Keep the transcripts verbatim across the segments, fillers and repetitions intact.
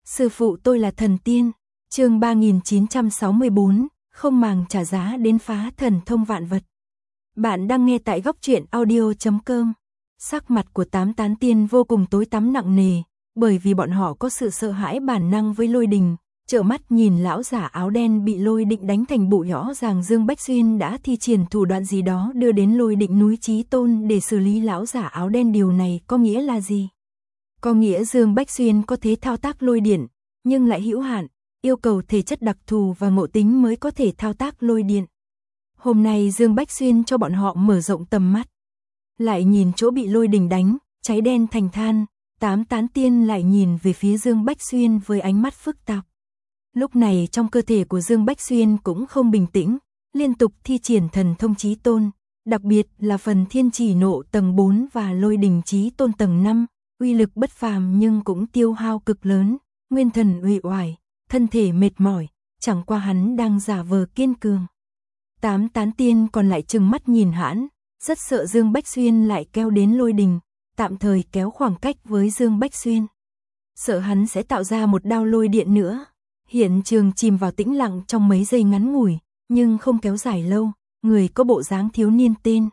Sư phụ tôi là thần tiên. Chương ba nghìn chín trăm sáu mươi bốn, không màng trả giá đến phá thần thông vạn vật. Bạn đang nghe tại góc truyện audio chấm com. Sắc mặt của tám tán tiên vô cùng tối tăm nặng nề, bởi vì bọn họ có sự sợ hãi bản năng với lôi đình. Trợn mắt nhìn lão giả áo đen bị lôi định đánh thành bụi, rõ ràng Dương Bách Xuyên đã thi triển thủ đoạn gì đó đưa đến lôi định núi Chí Tôn để xử lý lão giả áo đen. Điều này có nghĩa là gì? Có nghĩa Dương Bách Xuyên có thể thao tác lôi điện, nhưng lại hữu hạn, yêu cầu thể chất đặc thù và ngộ tính mới có thể thao tác lôi điện. Hôm nay Dương Bách Xuyên cho bọn họ mở rộng tầm mắt. Lại nhìn chỗ bị lôi đình đánh, cháy đen thành than, tám tán tiên lại nhìn về phía Dương Bách Xuyên với ánh mắt phức tạp. Lúc này trong cơ thể của Dương Bách Xuyên cũng không bình tĩnh, liên tục thi triển thần thông Chí Tôn, đặc biệt là phần thiên chỉ nộ tầng bốn và lôi đình Chí Tôn tầng năm, uy lực bất phàm nhưng cũng tiêu hao cực lớn, nguyên thần uể oải, thân thể mệt mỏi, chẳng qua hắn đang giả vờ kiên cường. Tám tán tiên còn lại trừng mắt nhìn hãn, rất sợ Dương Bách Xuyên lại kéo đến lôi đình, tạm thời kéo khoảng cách với Dương Bách Xuyên. Sợ hắn sẽ tạo ra một đao lôi điện nữa. Hiện trường chìm vào tĩnh lặng trong mấy giây ngắn ngủi, nhưng không kéo dài lâu, người có bộ dáng thiếu niên tên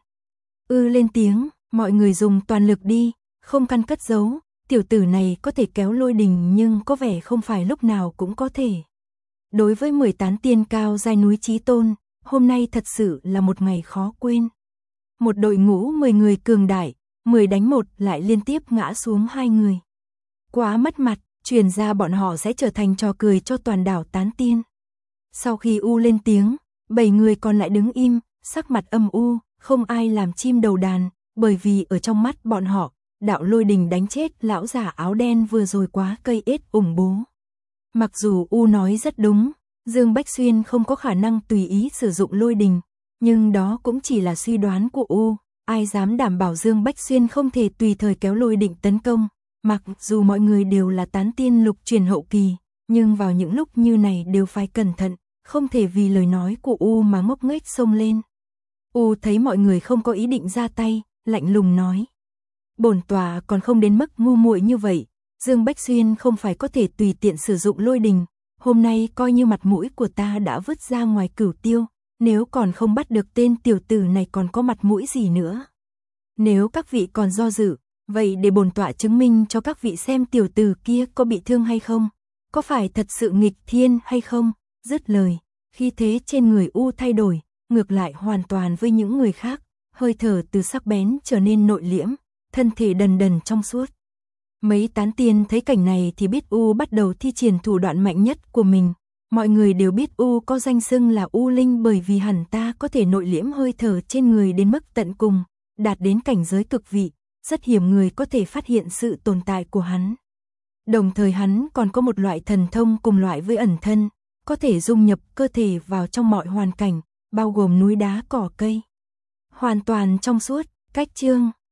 Ư lên tiếng, mọi người dùng toàn lực đi, không căn cất giấu, tiểu tử này có thể kéo lôi đình nhưng có vẻ không phải lúc nào cũng có thể. Đối với mười tán tiên cao giai núi Chí Tôn, hôm nay thật sự là một ngày khó quên. Một đội ngũ mười người cường đại, mười đánh một lại liên tiếp ngã xuống hai người. Quá mất mặt, truyền ra bọn họ sẽ trở thành trò cười cho toàn đảo tán tiên. Sau khi U lên tiếng, bảy người còn lại đứng im, sắc mặt âm u, không ai làm chim đầu đàn, bởi vì ở trong mắt bọn họ, đạo lôi đình đánh chết lão giả áo đen vừa rồi quá cây ết ủng bố. Mặc dù U nói rất đúng, Dương Bách Xuyên không có khả năng tùy ý sử dụng lôi đình, nhưng đó cũng chỉ là suy đoán của U, ai dám đảm bảo Dương Bách Xuyên không thể tùy thời kéo lôi định tấn công. Mặc dù mọi người đều là tán tiên lục truyền hậu kỳ, nhưng vào những lúc như này đều phải cẩn thận, không thể vì lời nói của U mà ngốc nghếch xông lên. U thấy mọi người không có ý định ra tay, lạnh lùng nói: "Bổn tòa còn không đến mức ngu muội như vậy, Dương Bách Xuyên không phải có thể tùy tiện sử dụng lôi đình, hôm nay coi như mặt mũi của ta đã vứt ra ngoài cửu tiêu, nếu còn không bắt được tên tiểu tử này còn có mặt mũi gì nữa. Nếu các vị còn do dự, vậy để bổn tọa chứng minh cho các vị xem tiểu tử kia có bị thương hay không, có phải thật sự nghịch thiên hay không." Dứt lời, khí thế trên người U thay đổi, ngược lại hoàn toàn với những người khác, hơi thở từ sắc bén trở nên nội liễm, thân thể đần đần trong suốt. Mấy tán tiên thấy cảnh này thì biết U bắt đầu thi triển thủ đoạn mạnh nhất của mình. Mọi người đều biết U có danh xưng là U Linh bởi vì hẳn ta có thể nội liễm hơi thở trên người đến mức tận cùng, đạt đến cảnh giới cực vị. Rất hiếm người có thể phát hiện sự tồn tại của hắn. Đồng thời hắn còn có một loại thần thông cùng loại với ẩn thân, có thể dung nhập cơ thể vào trong mọi hoàn cảnh, bao gồm núi đá cỏ cây. Hoàn toàn trong suốt, cách chương.